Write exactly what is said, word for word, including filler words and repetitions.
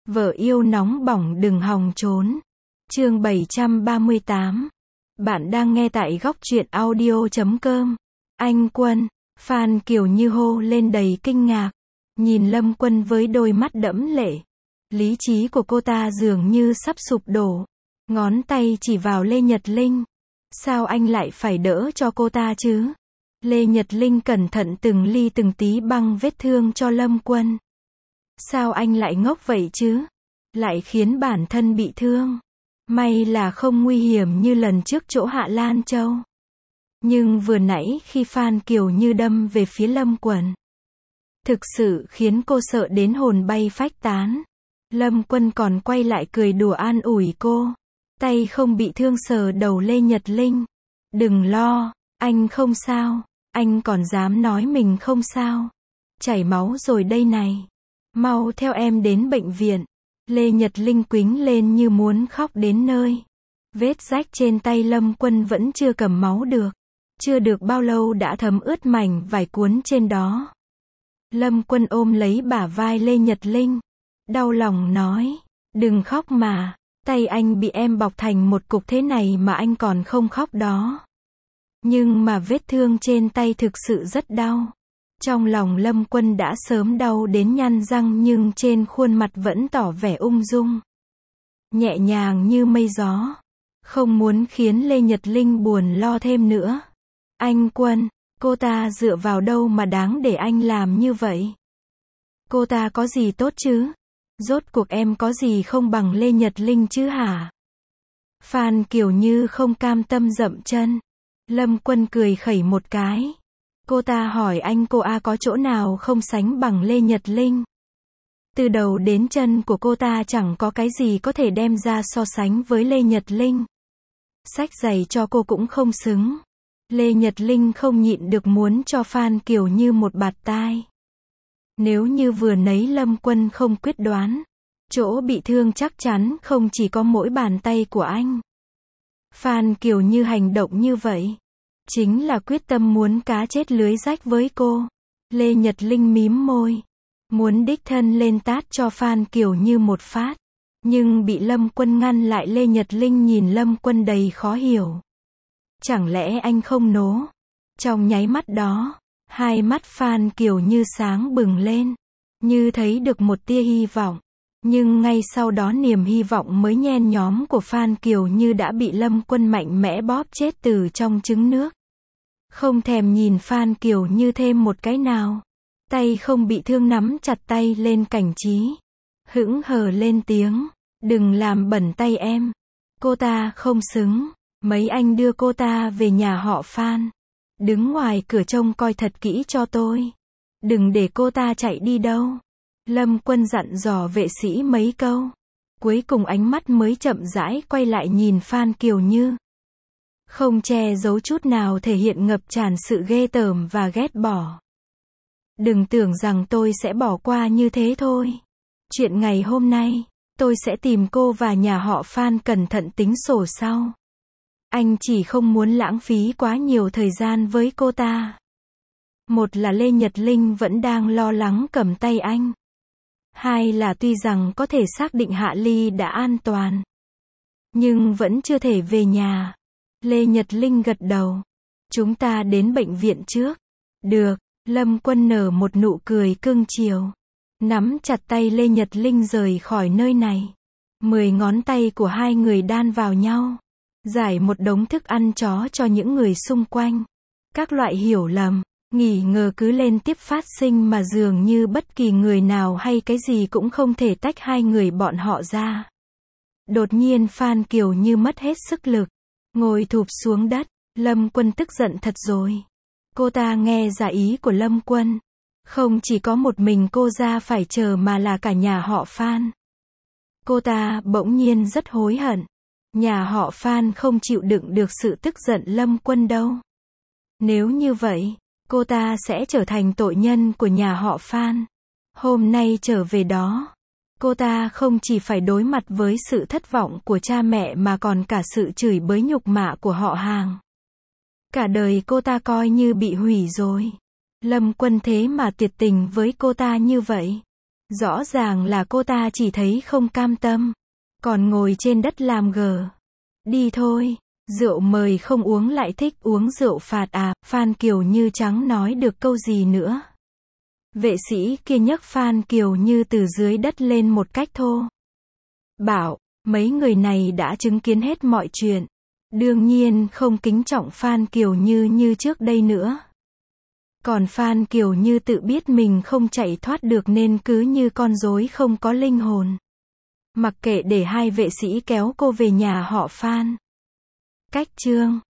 Vợ yêu nóng bỏng đừng hòng trốn. Chương bảy trăm ba mươi tám. Bạn đang nghe tại góc truyện audio chấm com. Anh Quân, Phan Kiều Như hô lên đầy kinh ngạc. Nhìn Lâm Quân với đôi mắt đẫm lệ. Lý trí của cô ta dường như sắp sụp đổ. Ngón tay chỉ vào Lê Nhật Linh. Sao anh lại phải đỡ cho cô ta chứ? Lê Nhật Linh cẩn thận từng ly từng tí băng vết thương cho Lâm Quân. Sao anh lại ngốc vậy chứ? Lại khiến bản thân bị thương. May là không nguy hiểm như lần trước chỗ Hạ Lan Châu. Nhưng vừa nãy khi Phan Kiều Như đâm về phía Lâm Quân, thực sự khiến cô sợ đến hồn bay phách tán. Lâm Quân còn quay lại cười đùa an ủi cô. Tay không bị thương sờ đầu Lê Nhật Linh. Đừng lo, anh không sao. Anh còn dám nói mình không sao. Chảy máu rồi đây này. Mau theo em đến bệnh viện. Lê Nhật Linh quýnh lên như muốn khóc đến nơi. Vết rách trên tay Lâm Quân vẫn chưa cầm máu được. Chưa được bao lâu đã thấm ướt mảnh vải cuốn trên đó. Lâm Quân ôm lấy bả vai Lê Nhật Linh. Đau lòng nói. Đừng khóc mà. Tay anh bị em bọc thành một cục thế này mà anh còn không khóc đó. Nhưng mà vết thương trên tay thực sự rất đau. Trong lòng Lâm Quân đã sớm đau đến nhăn răng nhưng trên khuôn mặt vẫn tỏ vẻ ung dung. Nhẹ nhàng như mây gió. Không muốn khiến Lê Nhật Linh buồn lo thêm nữa. Anh Quân, cô ta dựa vào đâu mà đáng để anh làm như vậy? Cô ta có gì tốt chứ? Rốt cuộc em có gì không bằng Lê Nhật Linh chứ hả? Phan Kiều Như không cam tâm dậm chân. Lâm Quân cười khẩy một cái. Cô ta hỏi anh cô A có chỗ nào không sánh bằng Lê Nhật Linh. Từ đầu đến chân của cô ta chẳng có cái gì có thể đem ra so sánh với Lê Nhật Linh. Xách giày cho cô cũng không xứng. Lê Nhật Linh không nhịn được muốn cho Phan Kiều Như một bạt tai. Nếu như vừa nấy Lâm Quân không quyết đoán, chỗ bị thương chắc chắn không chỉ có mỗi bàn tay của anh. Phan Kiều Như hành động như vậy, chính là quyết tâm muốn cá chết lưới rách với cô. Lê Nhật Linh mím môi, muốn đích thân lên tát cho Phan Kiều Như một phát. Nhưng bị Lâm Quân ngăn lại. Lê Nhật Linh nhìn Lâm Quân đầy khó hiểu. Chẳng lẽ anh không nố? Trong nháy mắt đó, hai mắt Phan Kiều Như sáng bừng lên, như thấy được một tia hy vọng. Nhưng ngay sau đó niềm hy vọng mới nhen nhóm của Phan Kiều Như đã bị Lâm Quân mạnh mẽ bóp chết từ trong trứng nước. Không thèm nhìn Phan Kiều Như thêm một cái nào. Tay không bị thương nắm chặt tay lên Cảnh Trí. Hững hờ lên tiếng. Đừng làm bẩn tay em. Cô ta không xứng. Mấy anh đưa cô ta về nhà họ Phan. Đứng ngoài cửa trông coi thật kỹ cho tôi. Đừng để cô ta chạy đi đâu. Lâm Quân dặn dò vệ sĩ mấy câu. Cuối cùng ánh mắt mới chậm rãi quay lại nhìn Phan Kiều Như. Không che giấu chút nào thể hiện ngập tràn sự ghê tởm và ghét bỏ. Đừng tưởng rằng tôi sẽ bỏ qua như thế thôi. Chuyện ngày hôm nay, tôi sẽ tìm cô và nhà họ Phan cẩn thận tính sổ sau. Anh chỉ không muốn lãng phí quá nhiều thời gian với cô ta. Một là Lê Nhật Linh vẫn đang lo lắng cầm tay anh. Hai là tuy rằng có thể xác định Hạ Ly đã an toàn, nhưng vẫn chưa thể về nhà. Lê Nhật Linh gật đầu. Chúng ta đến bệnh viện trước. Được. Lâm Quân nở một nụ cười cưng chiều. Nắm chặt tay Lê Nhật Linh rời khỏi nơi này. Mười ngón tay của hai người đan vào nhau. Giải một đống thức ăn chó cho những người xung quanh. Các loại hiểu lầm, nghi ngờ cứ lên tiếp phát sinh mà dường như bất kỳ người nào hay cái gì cũng không thể tách hai người bọn họ ra. Đột nhiên Phan Kiều Như mất hết sức lực. Ngồi thụp xuống đất. Lâm Quân tức giận thật rồi. Cô ta nghe ra ý của Lâm Quân. Không chỉ có một mình cô ra phải chờ mà là cả nhà họ Phan. Cô ta bỗng nhiên rất hối hận. Nhà họ Phan không chịu đựng được sự tức giận Lâm Quân đâu. Nếu như vậy, cô ta sẽ trở thành tội nhân của nhà họ Phan. Hôm nay trở về đó, cô ta không chỉ phải đối mặt với sự thất vọng của cha mẹ mà còn cả sự chửi bới nhục mạ của họ hàng. Cả đời cô ta coi như bị hủy rồi. Lâm Quân thế mà tuyệt tình với cô ta như vậy. Rõ ràng là cô ta chỉ thấy không cam tâm. Còn ngồi trên đất làm gờ. Đi thôi. Rượu mời không uống lại thích uống rượu phạt à, Phan Kiều Như chẳng nói được câu gì nữa. Vệ sĩ kia nhấc Phan Kiều Như từ dưới đất lên một cách thô bạo. Mấy người này đã chứng kiến hết mọi chuyện. Đương nhiên không kính trọng Phan Kiều Như như trước đây nữa. Còn Phan Kiều Như tự biết mình không chạy thoát được nên cứ như con rối không có linh hồn. Mặc kệ để hai vệ sĩ kéo cô về nhà họ Phan. Cách chương